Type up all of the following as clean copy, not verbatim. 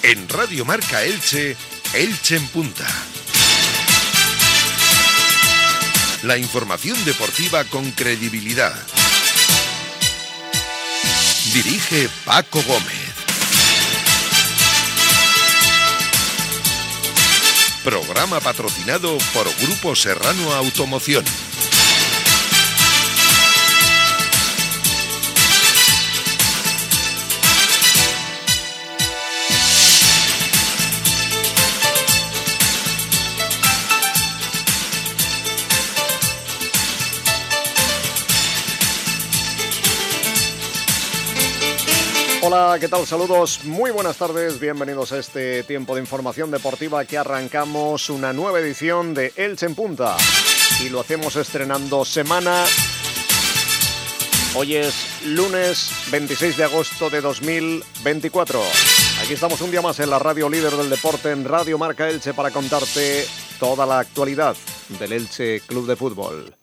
En Radio Marca Elche, Elche en Punta. La información deportiva con credibilidad. Dirige Paco Gómez. Programa patrocinado por Grupo Serrano Automoción. Hola, ¿qué tal? Saludos, muy buenas tardes, bienvenidos a este tiempo de información deportiva que arrancamos una nueva edición de Elche en Punta y lo hacemos estrenando semana. Hoy es lunes 26 de agosto de 2024. Aquí estamos un día más en la radio líder del deporte, en Radio Marca Elche, para contarte toda la actualidad del Elche Club de Fútbol.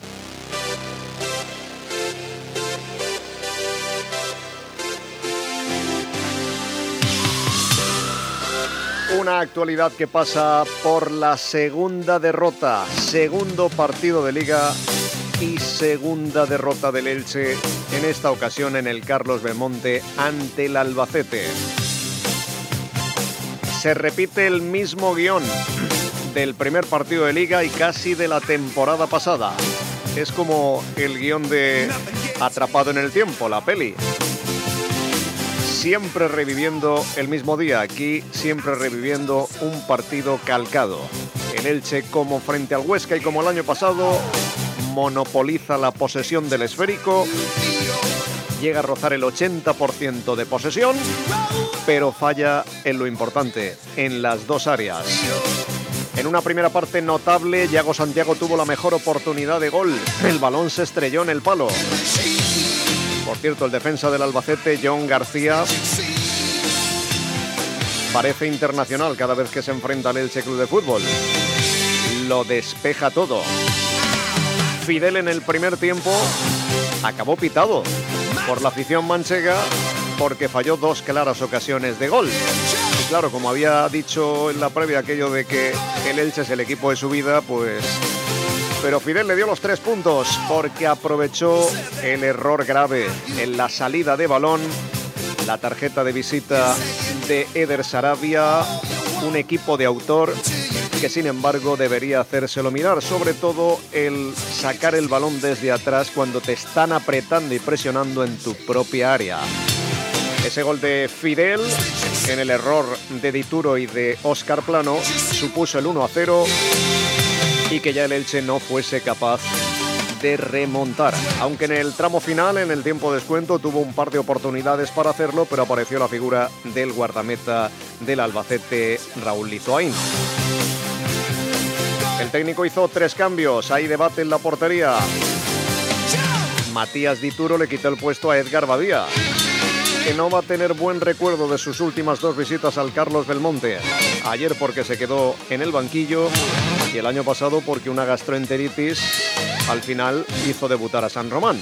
Una actualidad que pasa por la segunda derrota, segundo partido de Liga y segunda derrota del Elche, en esta ocasión en el Carlos Belmonte ante el Albacete. Se repite el mismo guión del primer partido de Liga y casi de la temporada pasada. Es como el guión de Atrapado en el Tiempo, la peli. Siempre reviviendo el mismo día, aquí siempre reviviendo un partido calcado. El Elche, como frente al Huesca y como el año pasado, monopoliza la posesión del esférico, llega a rozar el 80% de posesión, pero falla en lo importante, en las dos áreas. En una primera parte notable, Yago Santiago tuvo la mejor oportunidad de gol. El balón se estrelló en el palo. Por cierto, el defensa del Albacete, John García, parece internacional cada vez que se enfrenta al Elche Club de Fútbol. Lo despeja todo. Fidel en el primer tiempo acabó pitado por la afición manchega porque falló dos claras ocasiones de gol. Y claro, como había dicho en la previa aquello de que el Elche es el equipo de su vida, pues... Pero Fidel le dio los 3 puntos porque aprovechó el error grave en la salida de balón, la tarjeta de visita de Eder Sarabia, un equipo de autor que sin embargo debería hacérselo mirar, sobre todo el sacar el balón desde atrás cuando te están apretando y presionando en tu propia área. Ese gol de Fidel, en el error de Dituro y de Óscar Plano, supuso el 1-0 y que ya el Elche no fuese capaz de remontar. Aunque en el tramo final, en el tiempo de descuento, tuvo un par de oportunidades para hacerlo, pero apareció la figura del guardameta del Albacete, Raúl Lizoain. El técnico hizo 3 cambios, hay debate en la portería. Matías Dituro le quitó el puesto a Edgar Badía, que no va a tener buen recuerdo de sus últimas 2 visitas al Carlos Belmonte. Ayer porque se quedó en el banquillo y el año pasado porque una gastroenteritis al final hizo debutar a San Román.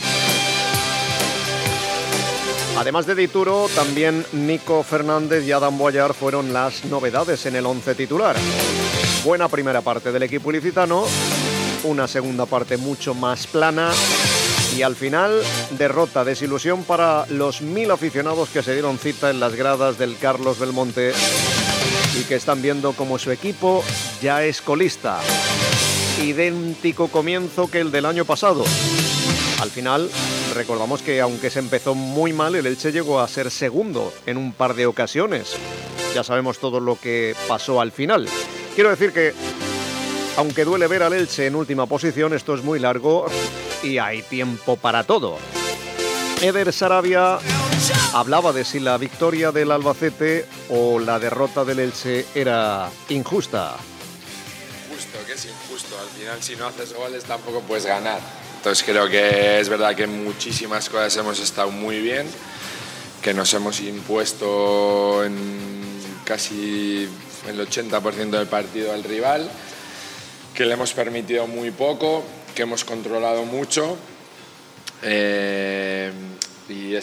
Además de Dituro, también Nico Fernández y Adam Boyar fueron las novedades en el 11 titular. Buena primera parte del equipo ilicitano, una segunda parte mucho más plana y al final derrota, desilusión para los 1000 aficionados que se dieron cita en las gradas del Carlos Belmonte y que están viendo como su equipo ya es colista. Idéntico comienzo que el del año pasado. Al final, recordamos que aunque se empezó muy mal, el Elche llegó a ser segundo en un par de ocasiones. Ya sabemos todo lo que pasó al final. Quiero decir que, aunque duele ver al Elche en última posición, esto es muy largo y hay tiempo para todo. Eder Sarabia hablaba de si la victoria del Albacete o la derrota del Elche era injusta. Injusto, que es injusto. Al final, si no haces goles, tampoco puedes ganar. Entonces creo que es verdad que en muchísimas cosas hemos estado muy bien, que nos hemos impuesto en casi el 80% del partido al rival, que le hemos permitido muy poco, que hemos controlado mucho y eso.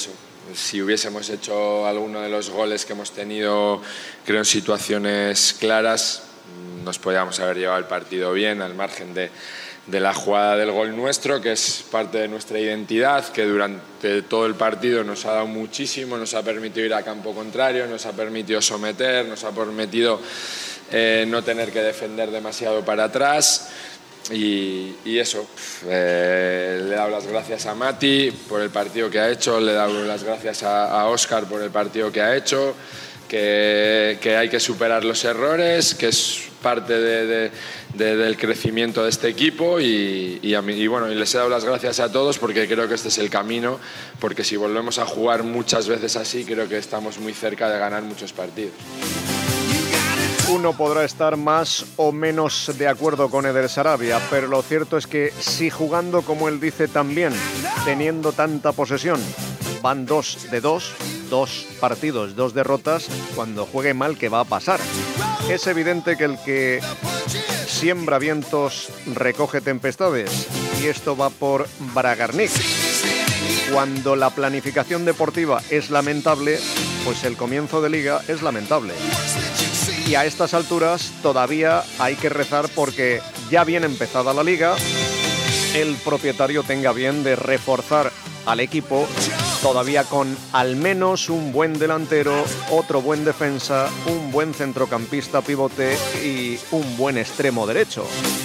Si hubiésemos hecho alguno de los goles que hemos tenido, creo, en situaciones claras, nos podíamos haber llevado el partido bien, al margen de la jugada del gol nuestro, que es parte de nuestra identidad, que durante todo el partido nos ha dado muchísimo, nos ha permitido ir a campo contrario, nos ha permitido someter, nos ha permitido no tener que defender demasiado para atrás. Y eso, le he dado las gracias a Mati por el partido que ha hecho, le he dado las gracias a Óscar por el partido que ha hecho, que hay que superar los errores, que es parte del crecimiento de este equipo y les he dado las gracias a todos porque creo que este es el camino, porque si volvemos a jugar muchas veces así, creo que estamos muy cerca de ganar muchos partidos. Uno podrá estar más o menos de acuerdo con Eder Sarabia, pero lo cierto es que si jugando, como él dice también, teniendo tanta posesión, van 2 de 2, 2 partidos, 2 derrotas, cuando juegue mal, ¿qué va a pasar? Es evidente que el que siembra vientos recoge tempestades, y esto va por Bragarnik. Cuando la planificación deportiva es lamentable, pues el comienzo de liga es lamentable. Y a estas alturas todavía hay que rezar porque ya bien empezada la liga, el propietario tenga bien de reforzar al equipo, todavía con al menos un buen delantero, otro buen defensa, un buen centrocampista pivote y un buen extremo derecho.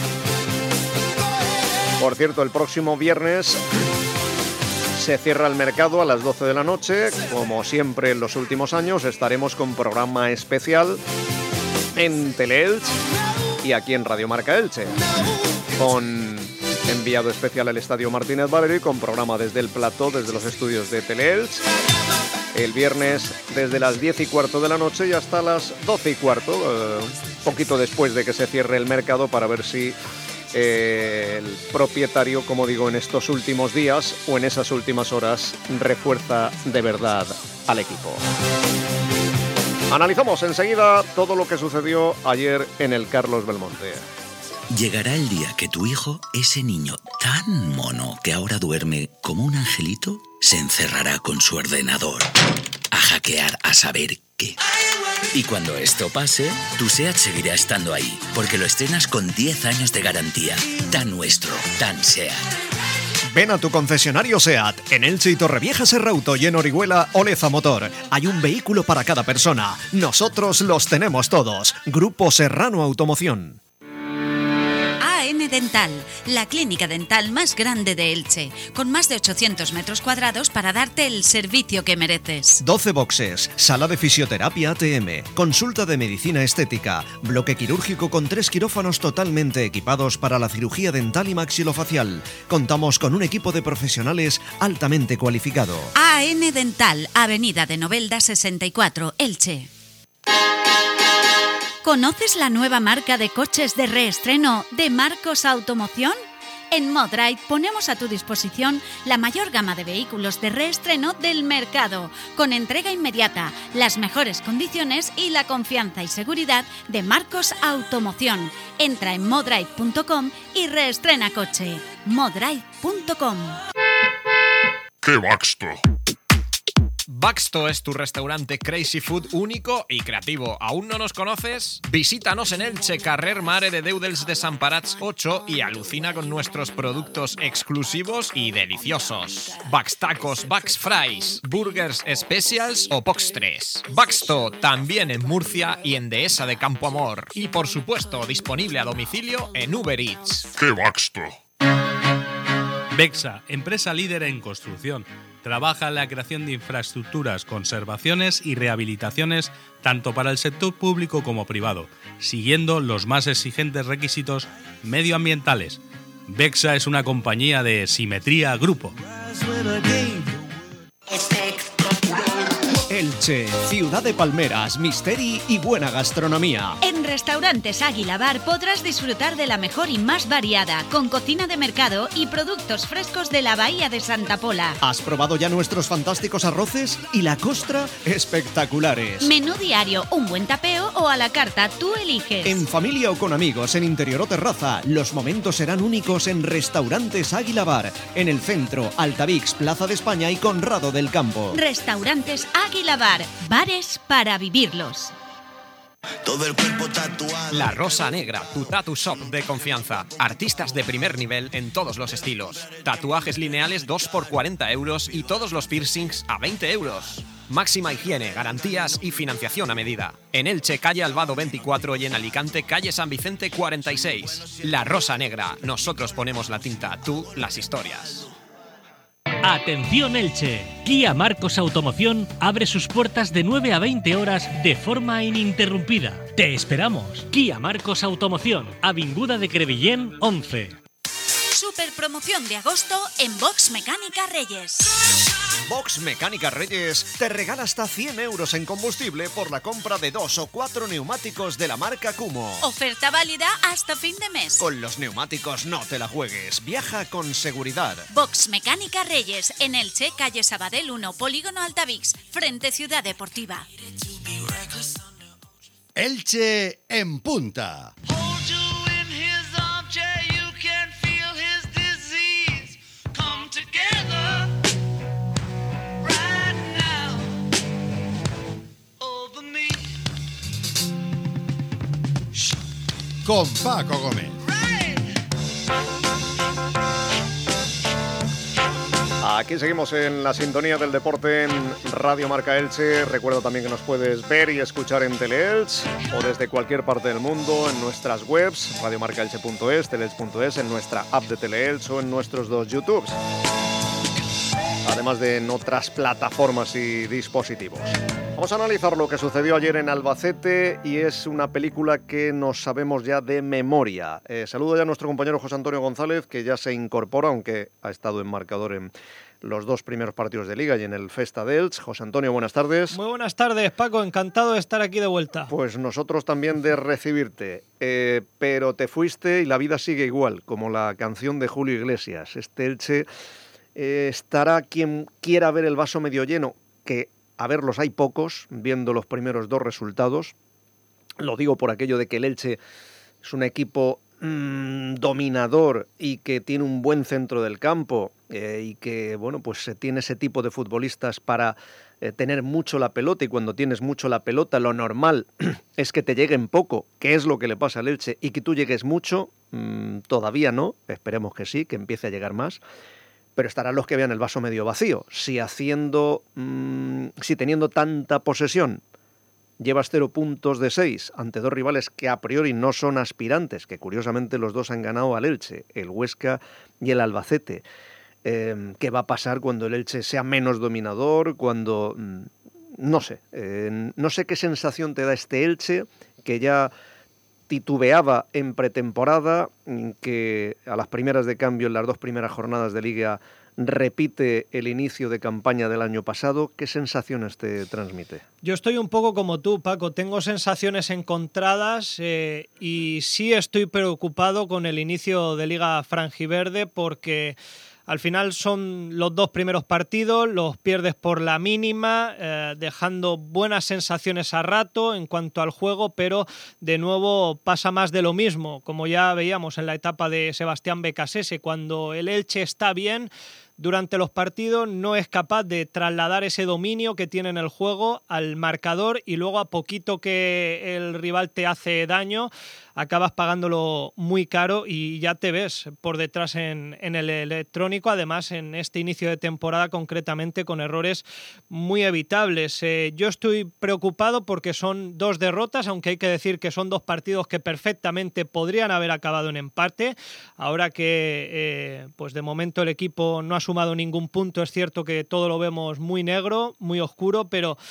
Por cierto, el próximo viernes se cierra el mercado a las 12 de la noche. Como siempre en los últimos años, estaremos con programa especial en Teleelch y aquí en Radio Marca Elche, con enviado especial al Estadio Martínez Valero y con programa desde el plató, desde los estudios de Teleelch, el viernes desde las 10:15 de la noche y hasta las 12:15, un poquito después de que se cierre el mercado, para ver si el propietario, como digo, en estos últimos días o en esas últimas horas refuerza de verdad al equipo. Analizamos enseguida todo lo que sucedió ayer en el Carlos Belmonte. Llegará el día que tu hijo, ese niño tan mono que ahora duerme como un angelito, se encerrará con su ordenador a hackear a saber qué. Y cuando esto pase, tu SEAT seguirá estando ahí, porque lo estrenas con 10 años de garantía. Tan nuestro, tan SEAT. Ven a tu concesionario SEAT, en Elche y Torrevieja Serrauto y en Orihuela Oleza Motor. Hay un vehículo para cada persona. Nosotros los tenemos todos. Grupo Serrano Automoción. AN Dental, la clínica dental más grande de Elche, con más de 800 metros cuadrados para darte el servicio que mereces. 12 boxes, sala de fisioterapia ATM, consulta de medicina estética, bloque quirúrgico con 3 quirófanos totalmente equipados para la cirugía dental y maxilofacial. Contamos con un equipo de profesionales altamente cualificado. AN Dental, Avenida de Novelda 64, Elche. ¿Conoces la nueva marca de coches de reestreno de Marcos Automoción? En Modrite ponemos a tu disposición la mayor gama de vehículos de reestreno del mercado, con entrega inmediata, las mejores condiciones y la confianza y seguridad de Marcos Automoción. Entra en modrite.com y reestrena coche. modrite.com. ¡Qué Baxto! Baxto es tu restaurante Crazy Food único y creativo. ¿Aún no nos conoces? Visítanos en Elche, carrer Mare de Déu dels Desemparats 8 y alucina con nuestros productos exclusivos y deliciosos. Bax Tacos, Bax Fries, Burgers Specials o Postres. Baxto también en Murcia y en Dehesa de Campo Amor. Y por supuesto disponible a domicilio en Uber Eats. ¡Qué Baxto! Bexa, empresa líder en construcción. Trabaja en la creación de infraestructuras, conservaciones y rehabilitaciones tanto para el sector público como privado, siguiendo los más exigentes requisitos medioambientales. Bexa es una compañía de Simetría Grupo. Elche, ciudad de palmeras, misteri y buena gastronomía. En Restaurantes Águila Bar podrás disfrutar de la mejor y más variada, con cocina de mercado y productos frescos de la Bahía de Santa Pola. ¿Has probado ya nuestros fantásticos arroces? Y la costra, espectaculares. Menú diario, un buen tapeo o a la carta, tú eliges. En familia o con amigos, en interior o terraza, los momentos serán únicos en Restaurantes Águila Bar, en el centro, Altavix, Plaza de España y Conrado del Campo. Restaurantes Águila Bar, bares para vivirlos. Todo el cuerpo tatuado. La Rosa Negra, tu tattoo shop de confianza. Artistas de primer nivel en todos los estilos. Tatuajes lineales 2 por 40 euros y todos los piercings a 20 euros. Máxima higiene, garantías y financiación a medida. En Elche, calle Albado 24 y en Alicante, calle San Vicente 46. La Rosa Negra. Nosotros ponemos la tinta, tú las historias. Atención Elche, Kia Marcos Automoción abre sus puertas de 9 a 20 horas de forma ininterrumpida. Te esperamos. Kia Marcos Automoción, Avinguda de Crevillén 11. Super promoción de agosto en Box Mecánica Reyes. Box Mecánica Reyes te regala hasta 100 euros en combustible por la compra de 2 o 4 neumáticos de la marca Kumo. Oferta válida hasta fin de mes. Con los neumáticos no te la juegues, viaja con seguridad. Box Mecánica Reyes, en Elche, calle Sabadell 1, Polígono Altavix, frente Ciudad Deportiva. Elche en punta. Con Paco Gómez. Aquí seguimos en la sintonía del deporte en Radio Marca Elche. Recuerda también que nos puedes ver y escuchar en Teleelch o desde cualquier parte del mundo en nuestras webs, radiomarcaelche.es, teleelch.es, en nuestra app de Teleelch o en nuestros 2 YouTubes. Además de en otras plataformas y dispositivos. Vamos a analizar lo que sucedió ayer en Albacete y es una película que nos sabemos ya de memoria. Saludo ya a nuestro compañero José Antonio González, que ya se incorpora, aunque ha estado en marcador en los 2 primeros partidos de Liga y en el Festa de Elche. José Antonio, buenas tardes. Muy buenas tardes, Paco. Encantado de estar aquí de vuelta. Pues nosotros también de recibirte. Pero te fuiste y la vida sigue igual, como la canción de Julio Iglesias. Este Elche estará quien quiera ver el vaso medio lleno, que a verlos hay pocos, viendo los primeros 2 resultados. Lo digo por aquello de que el Elche es un equipo dominador y que tiene un buen centro del campo y que, bueno, pues tiene ese tipo de futbolistas para tener mucho la pelota, y cuando tienes mucho la pelota lo normal es que te lleguen poco, que es lo que le pasa al Elche, y que tú llegues mucho, todavía no, esperemos que sí, que empiece a llegar más. Pero estarán los que vean el vaso medio vacío. Si teniendo tanta posesión llevas 0 puntos de 6 ante 2 rivales que a priori no son aspirantes, que curiosamente los 2 han ganado al Elche, el Huesca y el Albacete. ¿Qué va a pasar cuando el Elche sea menos dominador? Cuando no sé qué sensación te da este Elche, que ya titubeaba en pretemporada, que a las primeras de cambio en las 2 primeras jornadas de Liga repite el inicio de campaña del año pasado. ¿Qué sensaciones te transmite? Yo estoy un poco como tú, Paco. Tengo sensaciones encontradas y sí estoy preocupado con el inicio de Liga franjiverde, porque al final son los 2 primeros partidos, los pierdes por la mínima, dejando buenas sensaciones a rato en cuanto al juego, pero de nuevo pasa más de lo mismo, como ya veíamos en la etapa de Sebastián Becasese. Cuando el Elche está bien durante los partidos, no es capaz de trasladar ese dominio que tiene en el juego al marcador, y luego a poquito que el rival te hace daño, acabas pagándolo muy caro y ya te ves por detrás en el electrónico, además en este inicio de temporada concretamente con errores muy evitables. Yo estoy preocupado porque son 2 derrotas, aunque hay que decir que son 2 partidos que perfectamente podrían haber acabado en empate. Ahora que pues de momento el equipo no ha sumado ningún punto, es cierto que todo lo vemos muy negro, muy oscuro, pero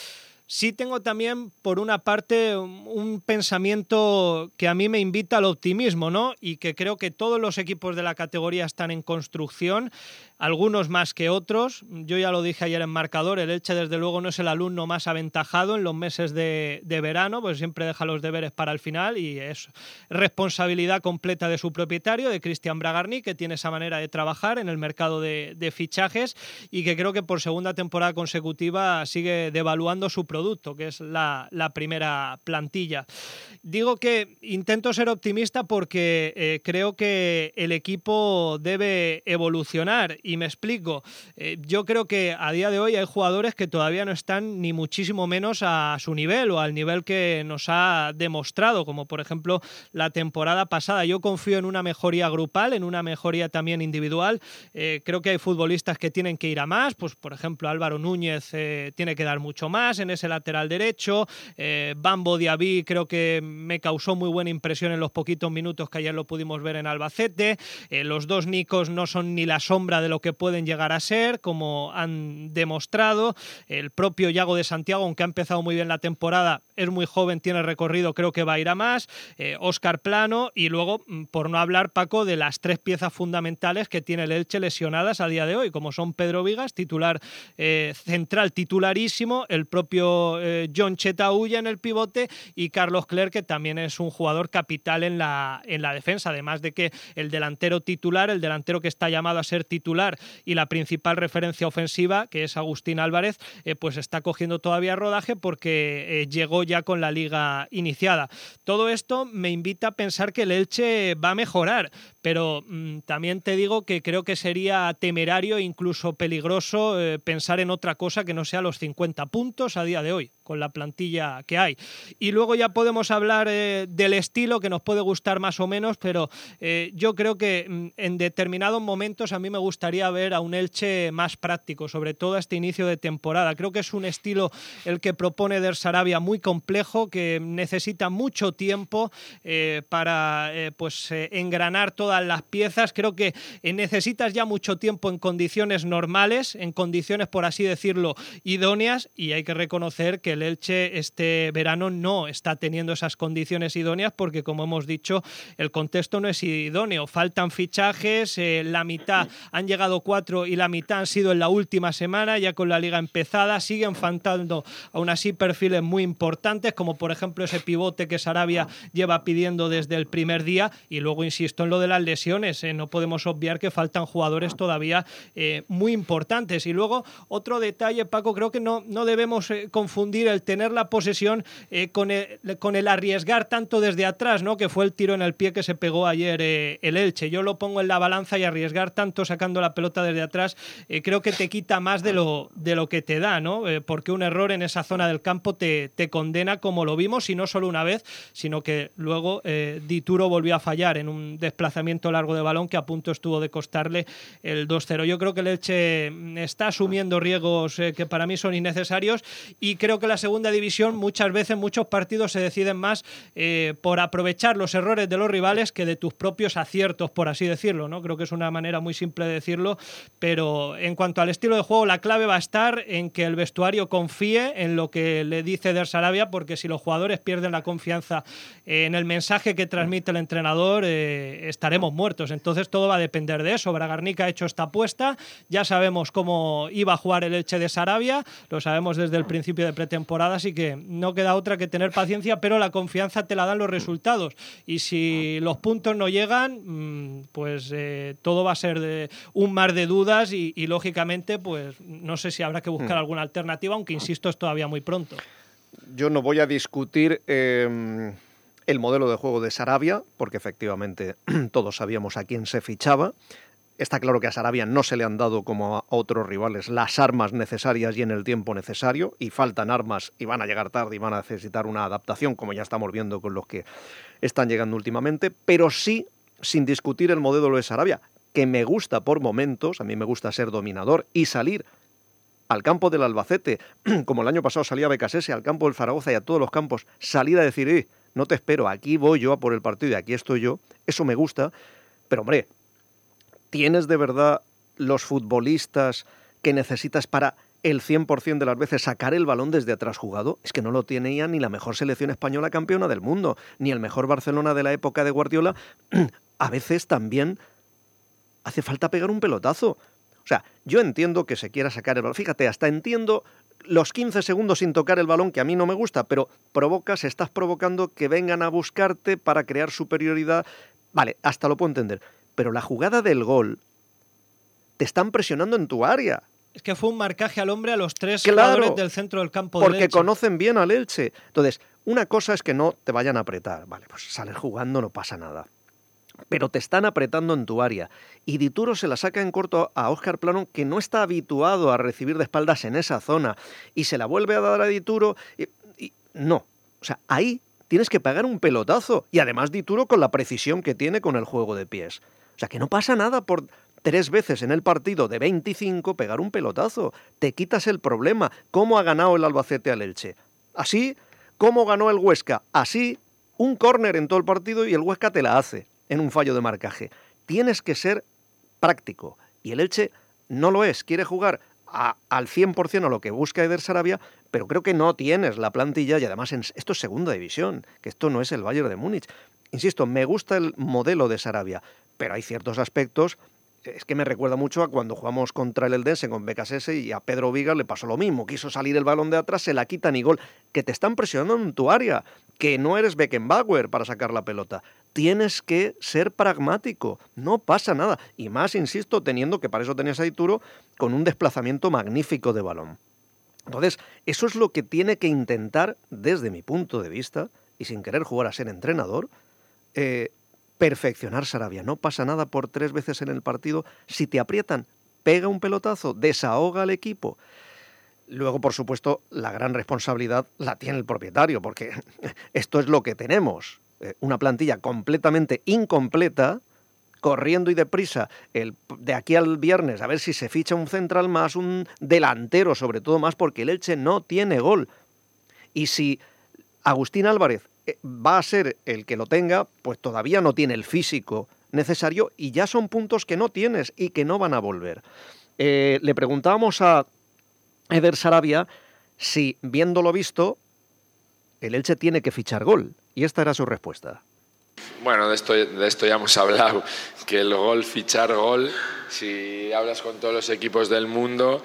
Sí tengo también, por una parte, un pensamiento que a mí me invita al optimismo, ¿no? Y que creo que todos los equipos de la categoría están en construcción, algunos más que otros. Yo ya lo dije ayer en Marcador, el Elche desde luego no es el alumno más aventajado en los meses de verano, pues siempre deja los deberes para el final y es responsabilidad completa de su propietario, de Cristian Bragarni, que tiene esa manera de trabajar en el mercado de fichajes y que creo que por segunda temporada consecutiva sigue devaluando su producto, que es la primera plantilla. Digo que intento ser optimista porque creo que el equipo debe evolucionar y me explico. Yo creo que a día de hoy hay jugadores que todavía no están ni muchísimo menos a su nivel o al nivel que nos ha demostrado, como por ejemplo la temporada pasada. Yo confío en una mejoría grupal, en una mejoría también individual. Creo que hay futbolistas que tienen que ir a más, pues por ejemplo Álvaro Núñez tiene que dar mucho más en ese lateral derecho. Bambo Diaby creo que me causó muy buena impresión en los poquitos minutos que ayer lo pudimos ver en Albacete. Los dos Nicos no son ni la sombra de lo que pueden llegar a ser, como han demostrado. El propio Yago de Santiago, aunque ha empezado muy bien la temporada, es muy joven, tiene recorrido, creo que va a ir a más. Óscar Plano y luego, por no hablar, Paco, de las tres piezas fundamentales que tiene el Elche lesionadas a día de hoy, como son Pedro Vigas, titular central titularísimo, el propio John Chetauya en el pivote y Carlos Clerc, que también es un jugador capital en la defensa, además de que el delantero titular, el delantero que está llamado a ser titular y la principal referencia ofensiva, que es Agustín Álvarez, pues está cogiendo todavía rodaje porque llegó ya con la liga iniciada. Todo esto me invita a pensar que el Elche va a mejorar, pero también te digo que creo que sería temerario e incluso peligroso pensar en otra cosa que no sea los 50 puntos a día de hoy, con la plantilla que hay. Y luego ya podemos hablar del estilo, que nos puede gustar más o menos, pero yo creo que en determinados momentos a mí me gustaría ver a un Elche más práctico, sobre todo a este inicio de temporada. Creo que es un estilo el que propone Der Sarabia muy complejo, que necesita mucho tiempo para engranar todas las piezas. Creo que necesitas ya mucho tiempo en condiciones normales, en condiciones, por así decirlo, idóneas, y hay que reconocer que el Elche este verano no está teniendo esas condiciones idóneas porque, como hemos dicho, el contexto no es idóneo. Faltan fichajes, la mitad han llegado 4 y la mitad han sido en la última semana, ya con la liga empezada. Siguen faltando aún así perfiles muy importantes, como por ejemplo ese pivote que Sarabia lleva pidiendo desde el primer día. Y luego insisto en lo de las lesiones, no podemos obviar que faltan jugadores todavía muy importantes. Y luego otro detalle, Paco, creo que no debemos confundir el tener la posesión con el arriesgar tanto desde atrás, ¿no? Que fue el tiro en el pie que se pegó ayer el Elche. Yo lo pongo en la balanza y arriesgar tanto sacando la pelota desde atrás creo que te quita más de lo que te da, ¿no? Porque un error en esa zona del campo te condena, como lo vimos, y no solo una vez, sino que luego Dituro volvió a fallar en un desplazamiento largo de balón que a punto estuvo de costarle el 2-0. Yo creo que el Elche está asumiendo riesgos que para mí son innecesarios, y creo que la segunda división muchas veces, muchos partidos se deciden más por aprovechar los errores de los rivales que de tus propios aciertos, por así decirlo, ¿no? Creo que es una manera muy simple de decirlo, pero en cuanto al estilo de juego, la clave va a estar en que el vestuario confíe en lo que le dice Der Sarabia, porque si los jugadores pierden la confianza en el mensaje que transmite el entrenador, estaremos muertos. Entonces todo va a depender de eso. Bragarni ha hecho esta apuesta, ya sabemos cómo iba a jugar el Elche de Sarabia, lo sabemos desde el principio de pretemporada, así que no queda otra que tener paciencia, pero la confianza te la dan los resultados, y si los puntos no llegan, pues todo va a ser un mar de dudas y lógicamente pues no sé si habrá que buscar alguna alternativa, aunque insisto, es todavía muy pronto. Yo no voy a discutir el modelo de juego de Sarabia, porque efectivamente todos sabíamos a quién se fichaba. Está claro que a Sarabia no se le han dado, como a otros rivales, las armas necesarias y en el tiempo necesario, y faltan armas y van a llegar tarde y van a necesitar una adaptación, como ya estamos viendo con los que están llegando últimamente, pero sí, sin discutir el modelo de Sarabia, que me gusta por momentos. A mí me gusta ser dominador y salir al campo del Albacete, como el año pasado salía Becasese, al campo del Zaragoza y a todos los campos, salir a decir, no te espero, aquí voy yo a por el partido y aquí estoy yo. Eso me gusta, pero hombre, ¿tienes de verdad los futbolistas que necesitas para el 100% de las veces sacar el balón desde atrás jugado, es que no lo tenía ni la mejor selección española campeona del mundo, ni el mejor Barcelona de la época de Guardiola. A veces también hace falta pegar un pelotazo. O sea, yo entiendo que se quiera sacar el balón. Fíjate, hasta entiendo los 15 segundos sin tocar el balón, que a mí no me gusta, pero estás provocando que vengan a buscarte para crear superioridad. Vale, hasta lo puedo entender. Pero la jugada del gol, te están presionando en tu área. Es que fue un marcaje al hombre a los 3 jugadores del centro del campo del Elche. Porque conocen bien al Elche. Entonces, una cosa es que no te vayan a apretar. Vale, pues sales jugando, no pasa nada. Pero te están apretando en tu área. Y Dituro se la saca en corto a Óscar Plano, que no está habituado a recibir de espaldas en esa zona. Y se la vuelve a dar a Dituro. Y no. O sea, ahí tienes que pegar un pelotazo. Y además Dituro con la precisión que tiene con el juego de pies. O sea, que no pasa nada por 3 veces en el partido de 25 pegar un pelotazo. Te quitas el problema. ¿Cómo ha ganado el Albacete al Elche? Así. ¿Cómo ganó el Huesca? Así. Un córner en todo el partido y el Huesca te la hace en un fallo de marcaje. Tienes que ser práctico. Y el Elche no lo es. Quiere jugar al 100% a lo que busca Eder Sarabia, pero creo que no tienes la plantilla y además esto es segunda división, que esto no es el Bayern de Múnich. Insisto, me gusta el modelo de Sarabia, pero hay ciertos aspectos. Es que me recuerda mucho a cuando jugamos contra el Eldense con Becasese y a Pedro Vigas le pasó lo mismo. Quiso salir el balón de atrás, se la quitan y gol. Que te están presionando en tu área, que no eres Beckenbauer para sacar la pelota. Tienes que ser pragmático, no pasa nada. Y más, insisto, teniendo que para eso tenías a Dituro con un desplazamiento magnífico de balón. Entonces, eso es lo que tiene que intentar, desde mi punto de vista, y sin querer jugar a ser entrenador, perfeccionar Sarabia. No pasa nada por 3 veces en el partido. Si te aprietan, pega un pelotazo, desahoga al equipo. Luego, por supuesto, la gran responsabilidad la tiene el propietario, porque esto es lo que tenemos. Una plantilla completamente incompleta, corriendo y deprisa de aquí al viernes, a ver si se ficha un central más, un delantero sobre todo más, porque el Elche no tiene gol. Y si Agustín Álvarez va a ser el que lo tenga, pues todavía no tiene el físico necesario y ya son puntos que no tienes y que no van a volver. Le preguntábamos a Eder Sarabia si, viéndolo visto, el Elche tiene que fichar gol, y esta era su respuesta. Bueno, de esto ya hemos hablado, que el gol, fichar gol, si hablas con todos los equipos del mundo,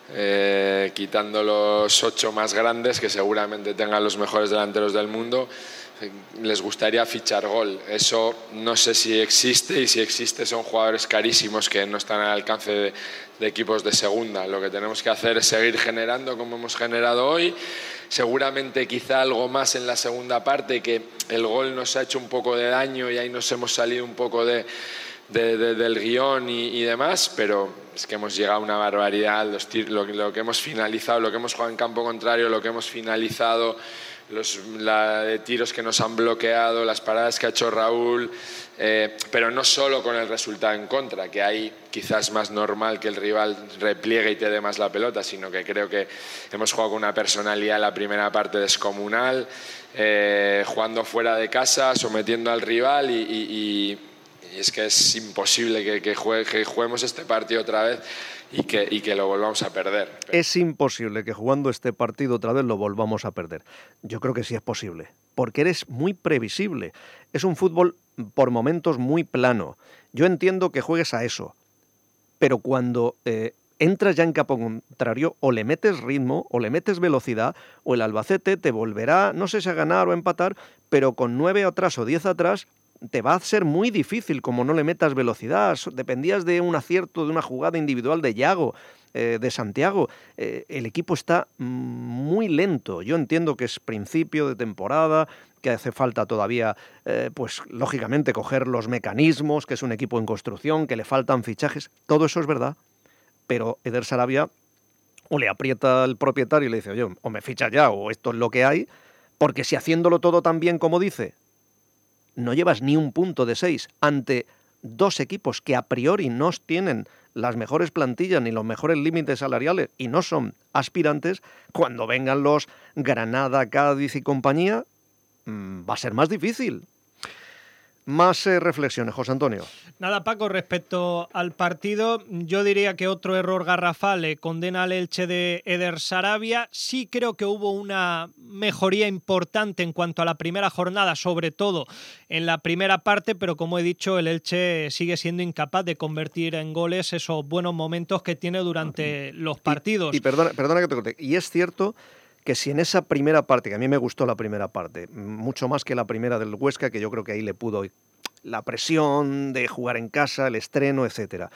quitando los 8 más grandes, que seguramente tengan los mejores delanteros del mundo, les gustaría fichar gol. Eso no sé si existe, y si existe son jugadores carísimos que no están al alcance de equipos de segunda. Lo que tenemos que hacer es seguir generando como hemos generado hoy, seguramente quizá algo más en la segunda parte, que el gol nos ha hecho un poco de daño y ahí nos hemos salido un poco del guión y demás, pero es que hemos llegado a una barbaridad. Lo que hemos finalizado, lo que hemos jugado en campo contrario, lo que hemos finalizado, de tiros que nos han bloqueado, las paradas que ha hecho Raúl, pero no solo con el resultado en contra, que ahí quizás es más normal que el rival repliegue y te dé más la pelota, sino que creo que hemos jugado con una personalidad en la primera parte descomunal, jugando fuera de casa, sometiendo al rival y es que es imposible que juguemos este partido otra vez y que lo volvamos a perder. Es imposible que jugando este partido otra vez lo volvamos a perder. Yo creo que sí es posible, porque eres muy previsible. Es un fútbol por momentos muy plano. Yo entiendo que juegues a eso, pero cuando entras ya en campo contrario, o le metes ritmo, o le metes velocidad, o el Albacete te volverá, no sé si a ganar o a empatar, pero con 9 atrás o 10 atrás, te va a ser muy difícil como no le metas velocidad. Dependías de un acierto, de una jugada individual de Yago, de Santiago. El equipo está muy lento. Yo entiendo que es principio de temporada, que hace falta todavía, pues lógicamente, coger los mecanismos, que es un equipo en construcción, que le faltan fichajes. Todo eso es verdad. Pero Eder Sarabia o le aprieta al propietario y le dice, oye, o me fichas ya, o esto es lo que hay, porque si haciéndolo todo tan bien como dice, no llevas ni un punto de 6 ante 2 equipos que a priori no tienen las mejores plantillas ni los mejores límites salariales y no son aspirantes, cuando vengan los Granada, Cádiz y compañía, va a ser más difícil. Más reflexiones, José Antonio. Nada, Paco, respecto al partido, yo diría que otro error garrafal condena al Elche de Eder Sarabia. Sí creo que hubo una mejoría importante en cuanto a la primera jornada, sobre todo en la primera parte, pero como he dicho, el Elche sigue siendo incapaz de convertir en goles esos buenos momentos que tiene durante los partidos. Y perdona que te corte, y es cierto que si en esa primera parte, que a mí me gustó la primera parte, mucho más que la primera del Huesca, que yo creo que ahí le pudo la presión de jugar en casa, el estreno, etcétera.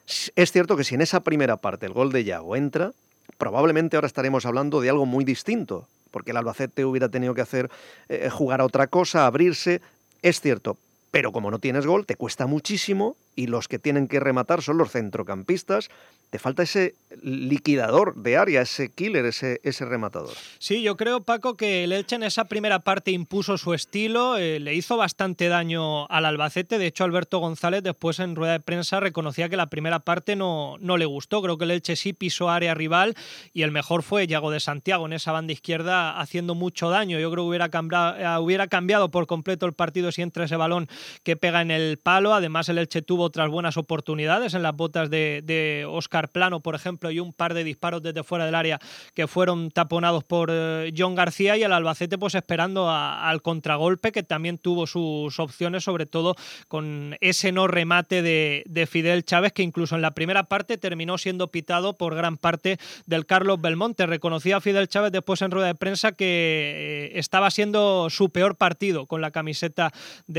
Es cierto que si en esa primera parte el gol de Yago entra, probablemente ahora estaremos hablando de algo muy distinto, porque el Albacete hubiera tenido que hacer jugar a otra cosa, abrirse, es cierto, pero como no tienes gol, te cuesta muchísimo y los que tienen que rematar son los centrocampistas. Te falta ese liquidador de área, ese killer, ese rematador. Sí, yo creo, Paco, que el Elche en esa primera parte impuso su estilo, le hizo bastante daño al Albacete. De hecho, Alberto González después en rueda de prensa reconocía que la primera parte no le gustó. Creo que el Elche sí pisó área rival y el mejor fue Yago de Santiago en esa banda izquierda haciendo mucho daño. Yo creo que hubiera cambiado por completo el partido si entra ese balón que pega en el palo. Además, el Elche tuvo otras buenas oportunidades en las botas de Óscar Plano, por ejemplo, y un par de disparos desde fuera del área que fueron taponados por John García, y el Albacete pues esperando al contragolpe, que también tuvo sus opciones, sobre todo con ese no remate de Fidel Chávez, que incluso en la primera parte terminó siendo pitado por gran parte del Carlos Belmonte. Reconocía Fidel Chávez después en rueda de prensa que estaba siendo su peor partido con la camiseta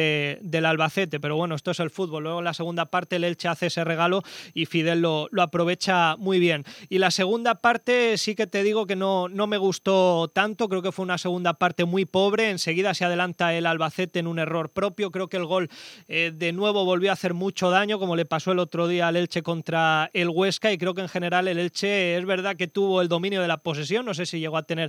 del Albacete, pero bueno, esto es el fútbol. Luego en la segunda parte el Elche hace ese regalo y Fidel lo aprovecha muy bien. Y la segunda parte sí que te digo que no me gustó tanto, creo que fue una segunda parte muy pobre. Enseguida se adelanta el Albacete en un error propio, creo que el gol de nuevo volvió a hacer mucho daño, como le pasó el otro día al Elche contra el Huesca, y creo que en general el Elche es verdad que tuvo el dominio de la posesión, no sé si llegó a tener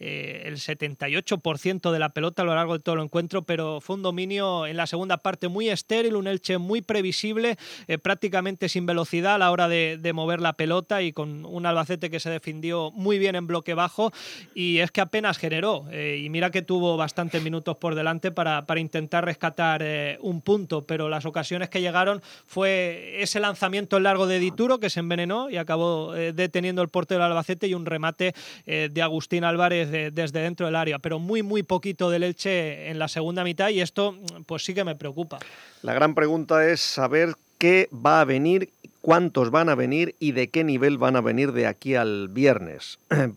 el 78% de la pelota a lo largo de todo el encuentro, pero fue un dominio en la segunda parte muy estéril, un Elche muy previsible, prácticamente sin velocidad a la hora de mover la pelota, y con un Albacete que se defendió muy bien en bloque bajo, y es que apenas generó, y mira que tuvo bastantes minutos por delante para intentar rescatar un punto, pero las ocasiones que llegaron fue ese lanzamiento en largo de Dituro que se envenenó y acabó deteniendo el portero del Albacete, y un remate de Agustín Álvarez desde dentro del área, pero muy poquito del Elche en la segunda mitad, y esto pues sí que me preocupa. La gran pregunta es saber qué va a venir, cuántos van a venir y de qué nivel van a venir de aquí al viernes,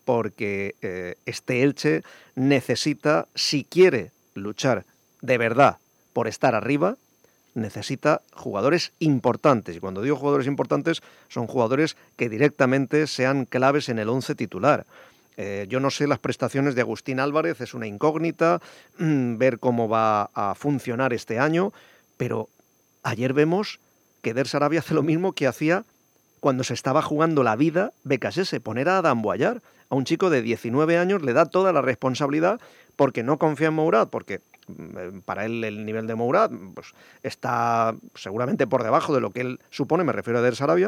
porque este Elche necesita, si quiere luchar de verdad por estar arriba, necesita jugadores importantes, y cuando digo jugadores importantes son jugadores que directamente sean claves en el 11 titular. Yo no sé las prestaciones de Agustín Álvarez, es una incógnita, ver cómo va a funcionar este año, pero ayer vemos que Eder Sarabia hace lo mismo que hacía cuando se estaba jugando la vida Becasese, poner a Adam Boyar, a un chico de 19 años, le da toda la responsabilidad porque no confía en Mourad, porque para él el nivel de Mourad pues, está seguramente por debajo de lo que él supone, me refiero a Eder Sarabia,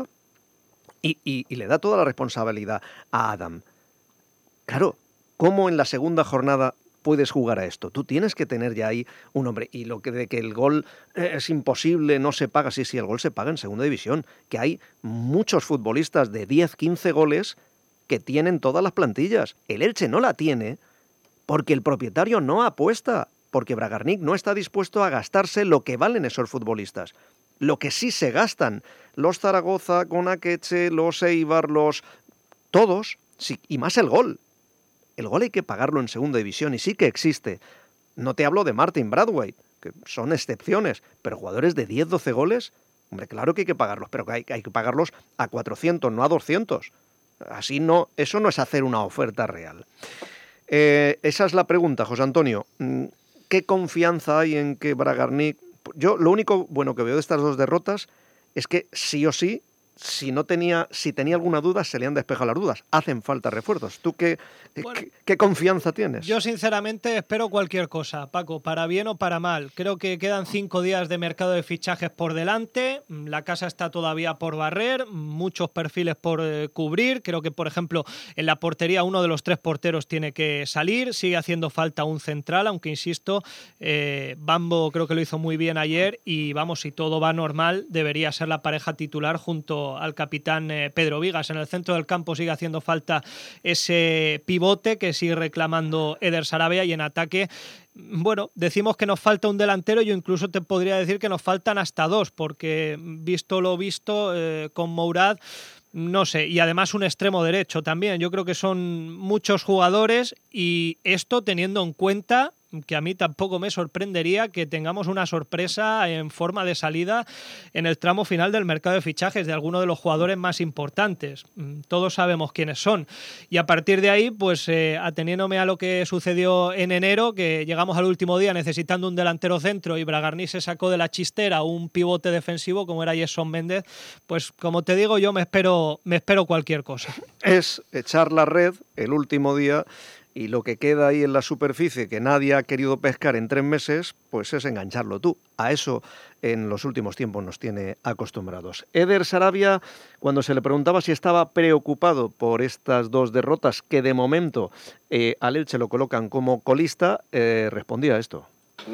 y le da toda la responsabilidad a Adam. Claro, ¿cómo en la segunda jornada puedes jugar a esto? Tú tienes que tener ya ahí un hombre. Y lo que de que el gol es imposible, no se paga. Sí, el gol se paga en segunda división. Que hay muchos futbolistas de 10, 15 goles que tienen todas las plantillas. El Elche no la tiene porque el propietario no apuesta, porque Bragarnik no está dispuesto a gastarse lo que valen esos futbolistas. Lo que sí se gastan los Zaragoza, Conaqueche, los Eibar, todos, sí, y más el gol. El gol hay que pagarlo en segunda división y sí que existe. No te hablo de Martin Brathwaite, que son excepciones, pero jugadores de 10, 12 goles, hombre, claro que hay que pagarlos, pero hay que pagarlos a 400, no a 200. Así no, eso no es hacer una oferta real. Esa es la pregunta, José Antonio. ¿Qué confianza hay en que Bragarnik... Yo lo único bueno que veo de estas dos derrotas es que sí o sí si tenía alguna duda, se le han despejado las dudas. Hacen falta refuerzos. ¿Tú qué confianza tienes? Yo sinceramente espero cualquier cosa, Paco, para bien o para mal. Creo que quedan 5 días de mercado de fichajes por delante, la casa está todavía por barrer, muchos perfiles por cubrir. Creo que, por ejemplo, en la portería uno de los 3 porteros tiene que salir, sigue haciendo falta un central, aunque insisto, Bambo creo que lo hizo muy bien ayer y vamos, si todo va normal, debería ser la pareja titular junto al capitán Pedro Vigas. En el centro del campo sigue haciendo falta ese pivote que sigue reclamando Eder Sarabia, y en ataque, bueno, decimos que nos falta un delantero, yo incluso te podría decir que nos faltan hasta 2, porque visto lo visto con Mourad, no sé, y además un extremo derecho también. Yo creo que son muchos jugadores, y esto teniendo en cuenta que a mí tampoco me sorprendería que tengamos una sorpresa en forma de salida en el tramo final del mercado de fichajes de alguno de los jugadores más importantes. Todos sabemos quiénes son. Y a partir de ahí, pues ateniéndome a lo que sucedió en enero, que llegamos al último día necesitando un delantero centro y Bragarni se sacó de la chistera un pivote defensivo como era Gerson Méndez, pues como te digo, yo me espero cualquier cosa. Es echar la red el último día, y lo que queda ahí en la superficie que nadie ha querido pescar en 3 meses, pues es engancharlo tú. A eso en los últimos tiempos nos tiene acostumbrados. Eder Sarabia, cuando se le preguntaba si estaba preocupado por estas 2 derrotas, que de momento al Elche lo colocan como colista, respondía esto.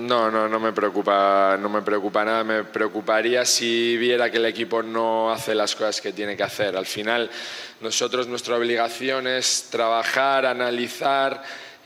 No me preocupa nada. Me preocuparía si viera que el equipo no hace las cosas que tiene que hacer. Al final, nuestra obligación es trabajar, analizar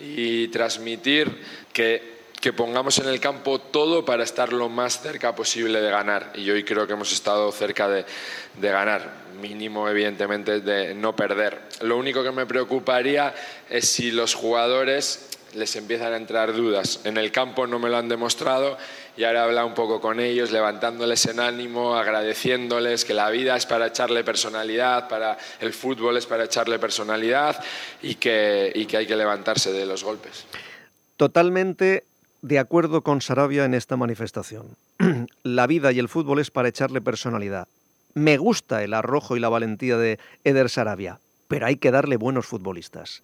y transmitir que pongamos en el campo todo para estar lo más cerca posible de ganar. Y hoy creo que hemos estado cerca de ganar. Mínimo, evidentemente, de no perder. Lo único que me preocuparía es si los jugadores les empiezan a entrar dudas. En el campo no me lo han demostrado, y ahora he hablado un poco con ellos, levantándoles en ánimo, agradeciéndoles que la vida es para echarle personalidad, para el fútbol es para echarle personalidad, y que hay que levantarse de los golpes. Totalmente de acuerdo con Sarabia en esta manifestación. La vida y el fútbol es para echarle personalidad. Me gusta el arrojo y la valentía de Eder Sarabia, pero hay que darle buenos futbolistas.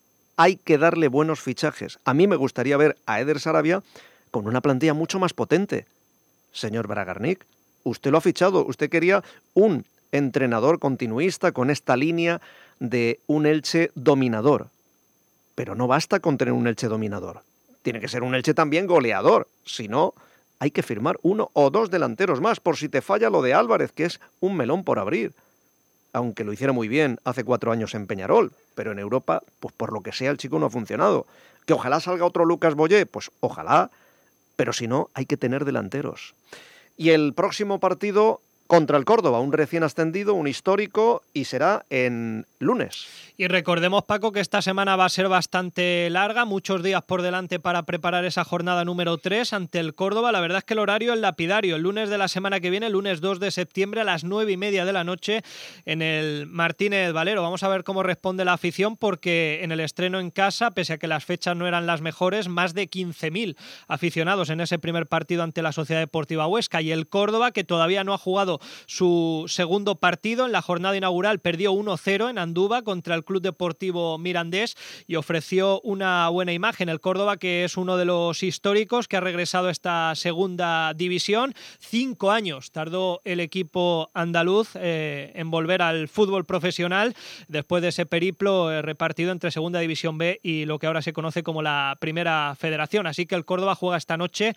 Hay que darle buenos fichajes. A mí me gustaría ver a Eder Sarabia con una plantilla mucho más potente. Señor Bragarnik, usted lo ha fichado. Usted quería un entrenador continuista con esta línea de un Elche dominador. Pero no basta con tener un Elche dominador. Tiene que ser un Elche también goleador. Si no, hay que firmar 1 o 2 delanteros más, por si te falla lo de Álvarez, que es un melón por abrir. Aunque lo hiciera muy bien hace 4 años en Peñarol, pero en Europa, pues por lo que sea, el chico no ha funcionado. Que ojalá salga otro Lucas Boyé, pues ojalá, pero si no, hay que tener delanteros. Y el próximo partido contra el Córdoba, un recién ascendido, un histórico, y será en lunes. Y recordemos, Paco, que esta semana va a ser bastante larga, muchos días por delante para preparar esa jornada número 3 ante el Córdoba. La verdad es que el horario es lapidario. El lunes de la semana que viene, el lunes 2 de septiembre a las 9:30 de la noche en el Martínez Valero. Vamos a ver cómo responde la afición, porque en el estreno en casa, pese a que las fechas no eran las mejores, más de 15.000 aficionados en ese primer partido ante la Sociedad Deportiva Huesca. Y el Córdoba, que todavía no ha jugado su segundo partido en la jornada inaugural, perdió 1-0 en Andúba contra el Club Deportivo Mirandés y ofreció una buena imagen. El Córdoba, que es uno de los históricos que ha regresado a esta segunda división. 5 años tardó el equipo andaluz en volver al fútbol profesional después de ese periplo repartido entre Segunda División B y lo que ahora se conoce como la Primera Federación. Así que el Córdoba juega esta noche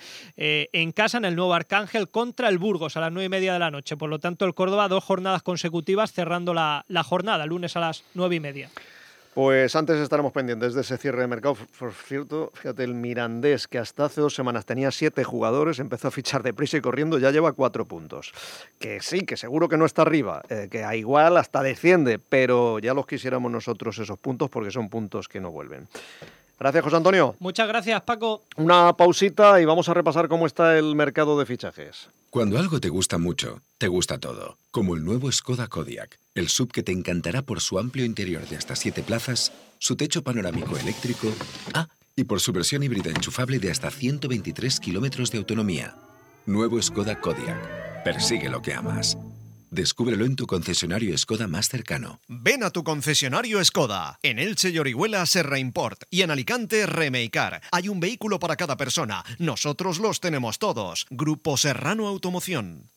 en casa en el Nuevo Arcángel contra el Burgos a las 9:30 de la noche. Por lo tanto, el Córdoba 2 jornadas consecutivas cerrando la jornada, lunes a las 9:30. Pues antes estaremos pendientes de ese cierre de mercado. Por cierto, fíjate, el Mirandés, que hasta hace 2 semanas tenía 7 jugadores, empezó a fichar deprisa y corriendo, ya lleva 4 puntos. Que sí, que seguro que no está arriba, que a igual hasta desciende, pero ya los quisiéramos nosotros esos puntos, porque son puntos que no vuelven. Gracias, José Antonio. Muchas gracias, Paco. Una pausita y vamos a repasar cómo está el mercado de fichajes. Cuando algo te gusta mucho, te gusta todo. Como el nuevo Skoda Kodiaq, el SUV que te encantará por su amplio interior de hasta 7 plazas, su techo panorámico eléctrico, y por su versión híbrida enchufable de hasta 123 kilómetros de autonomía. Nuevo Skoda Kodiaq. Persigue lo que amas. Descúbrelo en tu concesionario Skoda más cercano. Ven a tu concesionario Skoda. En Elche y Orihuela, Serra Import. Y en Alicante, Remeicar. Hay un vehículo para cada persona. Nosotros los tenemos todos. Grupo Serrano Automoción.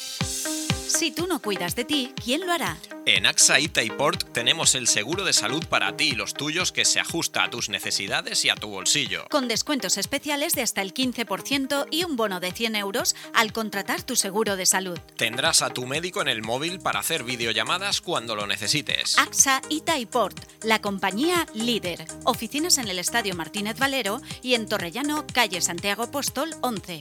Si tú no cuidas de ti, ¿quién lo hará? En AXA Itaiport tenemos el seguro de salud para ti y los tuyos que se ajusta a tus necesidades y a tu bolsillo. Con descuentos especiales de hasta el 15% y un bono de 100 euros al contratar tu seguro de salud. Tendrás a tu médico en el móvil para hacer videollamadas cuando lo necesites. AXA Itaiport, la compañía líder. Oficinas en el Estadio Martínez Valero y en Torrellano, calle Santiago Apóstol 11.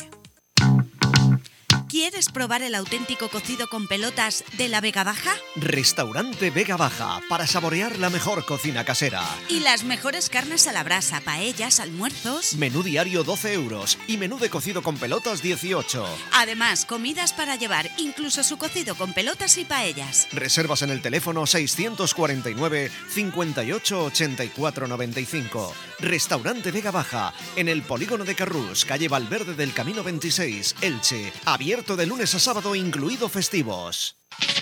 ¿Quieres probar el auténtico cocido con pelotas de la Vega Baja? Restaurante Vega Baja, para saborear la mejor cocina casera. Y las mejores carnes a la brasa, paellas, almuerzos. Menú diario 12 euros y menú de cocido con pelotas 18. Además, comidas para llevar, incluso su cocido con pelotas y paellas. Reservas en el teléfono 649 58 84 95. Restaurante Vega Baja, en el Polígono de Carrús, calle Valverde del Camino 26, Elche. Abierto de lunes a sábado, incluido festivos.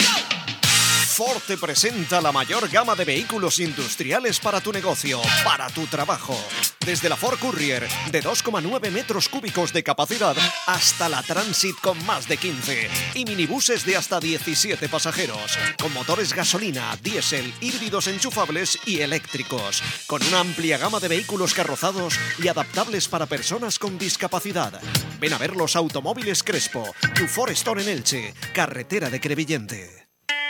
Ford te presenta la mayor gama de vehículos industriales para tu negocio, para tu trabajo. Desde la Ford Courier, de 2,9 metros cúbicos de capacidad, hasta la Transit con más de 15. Y minibuses de hasta 17 pasajeros, con motores gasolina, diésel, híbridos enchufables y eléctricos. Con una amplia gama de vehículos carrozados y adaptables para personas con discapacidad. Ven a ver los Automóviles Crespo, tu Ford Store en Elche, carretera de Crevillente.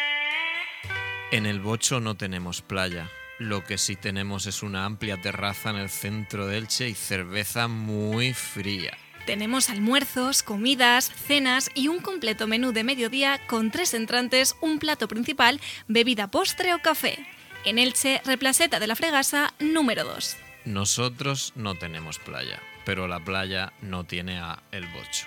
En el Bocho no tenemos playa. Lo que sí tenemos es una amplia terraza en el centro de Elche y cerveza muy fría. Tenemos almuerzos, comidas, cenas y un completo menú de mediodía con 3 entrantes, un plato principal, bebida postre o café. En Elche, Replaceta de la Fregasa, número 2. Nosotros no tenemos playa, pero la playa no tiene a El Bocho.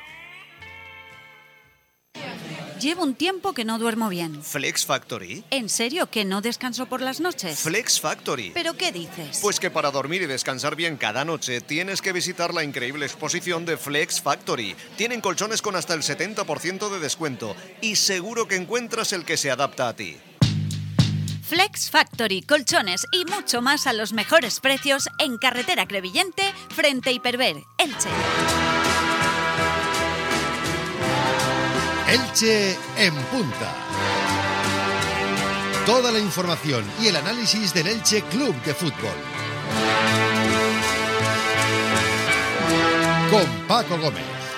Llevo un tiempo que no duermo bien. ¿Flex Factory? ¿En serio que no descanso por las noches? Flex Factory. ¿Pero qué dices? Pues que para dormir y descansar bien cada noche tienes que visitar la increíble exposición de Flex Factory. Tienen colchones con hasta el 70% de descuento y seguro que encuentras el que se adapta a ti. Flex Factory, colchones y mucho más a los mejores precios en carretera Crevillente, frente a Hiperver, Elche. Elche en punta. Toda la información y el análisis del Elche Club de Fútbol. Con Paco Gómez.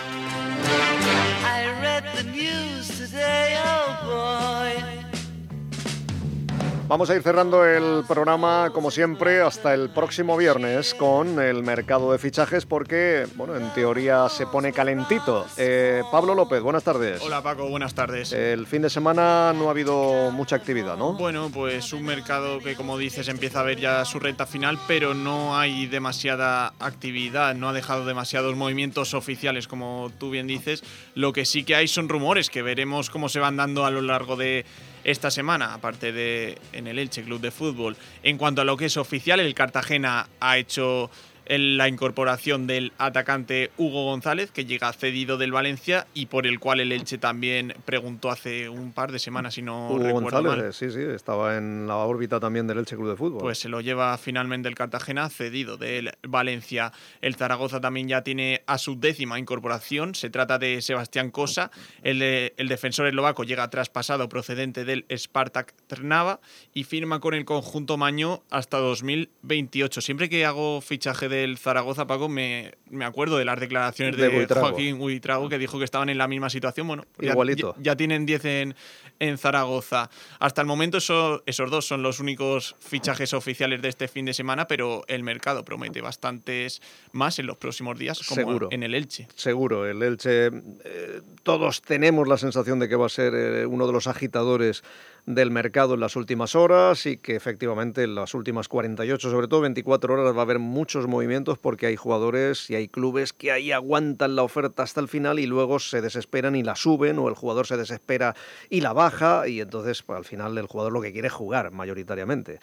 I read the news today, oh boy. Vamos a ir cerrando el programa, como siempre, hasta el próximo viernes con el mercado de fichajes porque, bueno, en teoría se pone calentito. Pablo López, buenas tardes. Hola Paco, buenas tardes. El fin de semana no ha habido mucha actividad, ¿no? Bueno, pues un mercado que, como dices, empieza a ver ya su recta final, pero no hay demasiada actividad, no ha dejado demasiados movimientos oficiales, como tú bien dices. Lo que sí que hay son rumores que veremos cómo se van dando a lo largo de esta semana, aparte de en el Elche Club de Fútbol. En cuanto a lo que es oficial, el Cartagena ha hecho la incorporación del atacante Hugo González, que llega cedido del Valencia y por el cual el Elche también preguntó hace un par de semanas, si no Hugo recuerdo González, mal. sí, estaba en la órbita también del Elche Club de Fútbol. Pues se lo lleva finalmente el Cartagena, cedido del Valencia. El Zaragoza también ya tiene a su 10ª incorporación. Se trata de Sebastián Cosa. El defensor eslovaco llega traspasado procedente del Spartak Trnava y firma con el conjunto maño hasta 2028. Siempre que hago fichaje del Zaragoza, Paco, me acuerdo de las declaraciones de Joaquín Buitrago, que dijo que estaban en la misma situación. Bueno, igualito. Ya tienen 10 en Zaragoza. Hasta el momento esos dos son los únicos fichajes oficiales de este fin de semana, pero el mercado promete bastantes más en los próximos días, como seguro, en el Elche. Seguro, el Elche, todos tenemos la sensación de que va a ser uno de los agitadores del mercado en las últimas horas y que efectivamente en las últimas 48, sobre todo 24 horas, va a haber muchos movimientos porque hay jugadores y hay clubes que ahí aguantan la oferta hasta el final y luego se desesperan y la suben, o el jugador se desespera y la baja, y entonces pues, al final el jugador lo que quiere es jugar mayoritariamente.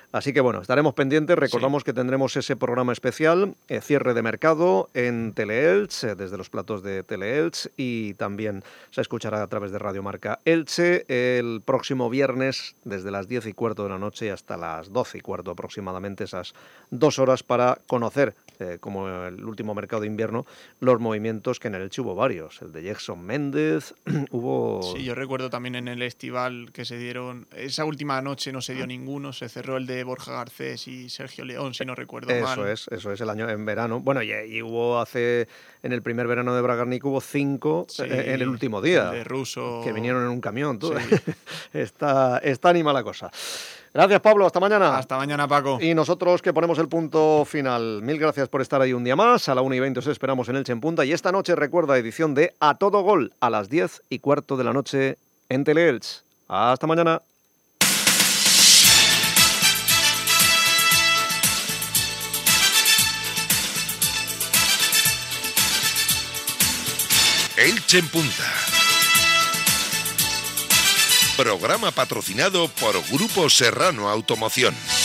Así que bueno, estaremos pendientes. Recordamos que tendremos ese programa especial, cierre de mercado en Teleelch, desde los platos de Teleelch, y también se escuchará a través de Radio Marca Elche el próximo viernes desde las 10:15 de la noche hasta las 12:15 aproximadamente, esas 2 horas para conocer, como el último mercado de invierno, los movimientos que en el Elche hubo varios. El de Jackson Méndez, hubo... Sí, yo recuerdo también en el estival que se dieron, esa última noche no se dio ninguno, se cerró el de Borja Garcés y Sergio León, si no recuerdo mal. Eso es el año en verano. Bueno, y hubo en el primer verano de Bragarnik hubo 5 en el último día. El de Russo. Que vinieron en un camión. Tú. Sí. está animada la cosa. Gracias, Pablo. Hasta mañana. Hasta mañana, Paco. Y nosotros que ponemos el punto final. Mil gracias por estar ahí un día más. A la 1:20 os esperamos en Elche en Punta. Y esta noche, recuerda, edición de A Todo Gol a las 10:15 de la noche en Teleelch. Hasta mañana. Elche en Punta. Programa patrocinado por Grupo Serrano Automoción.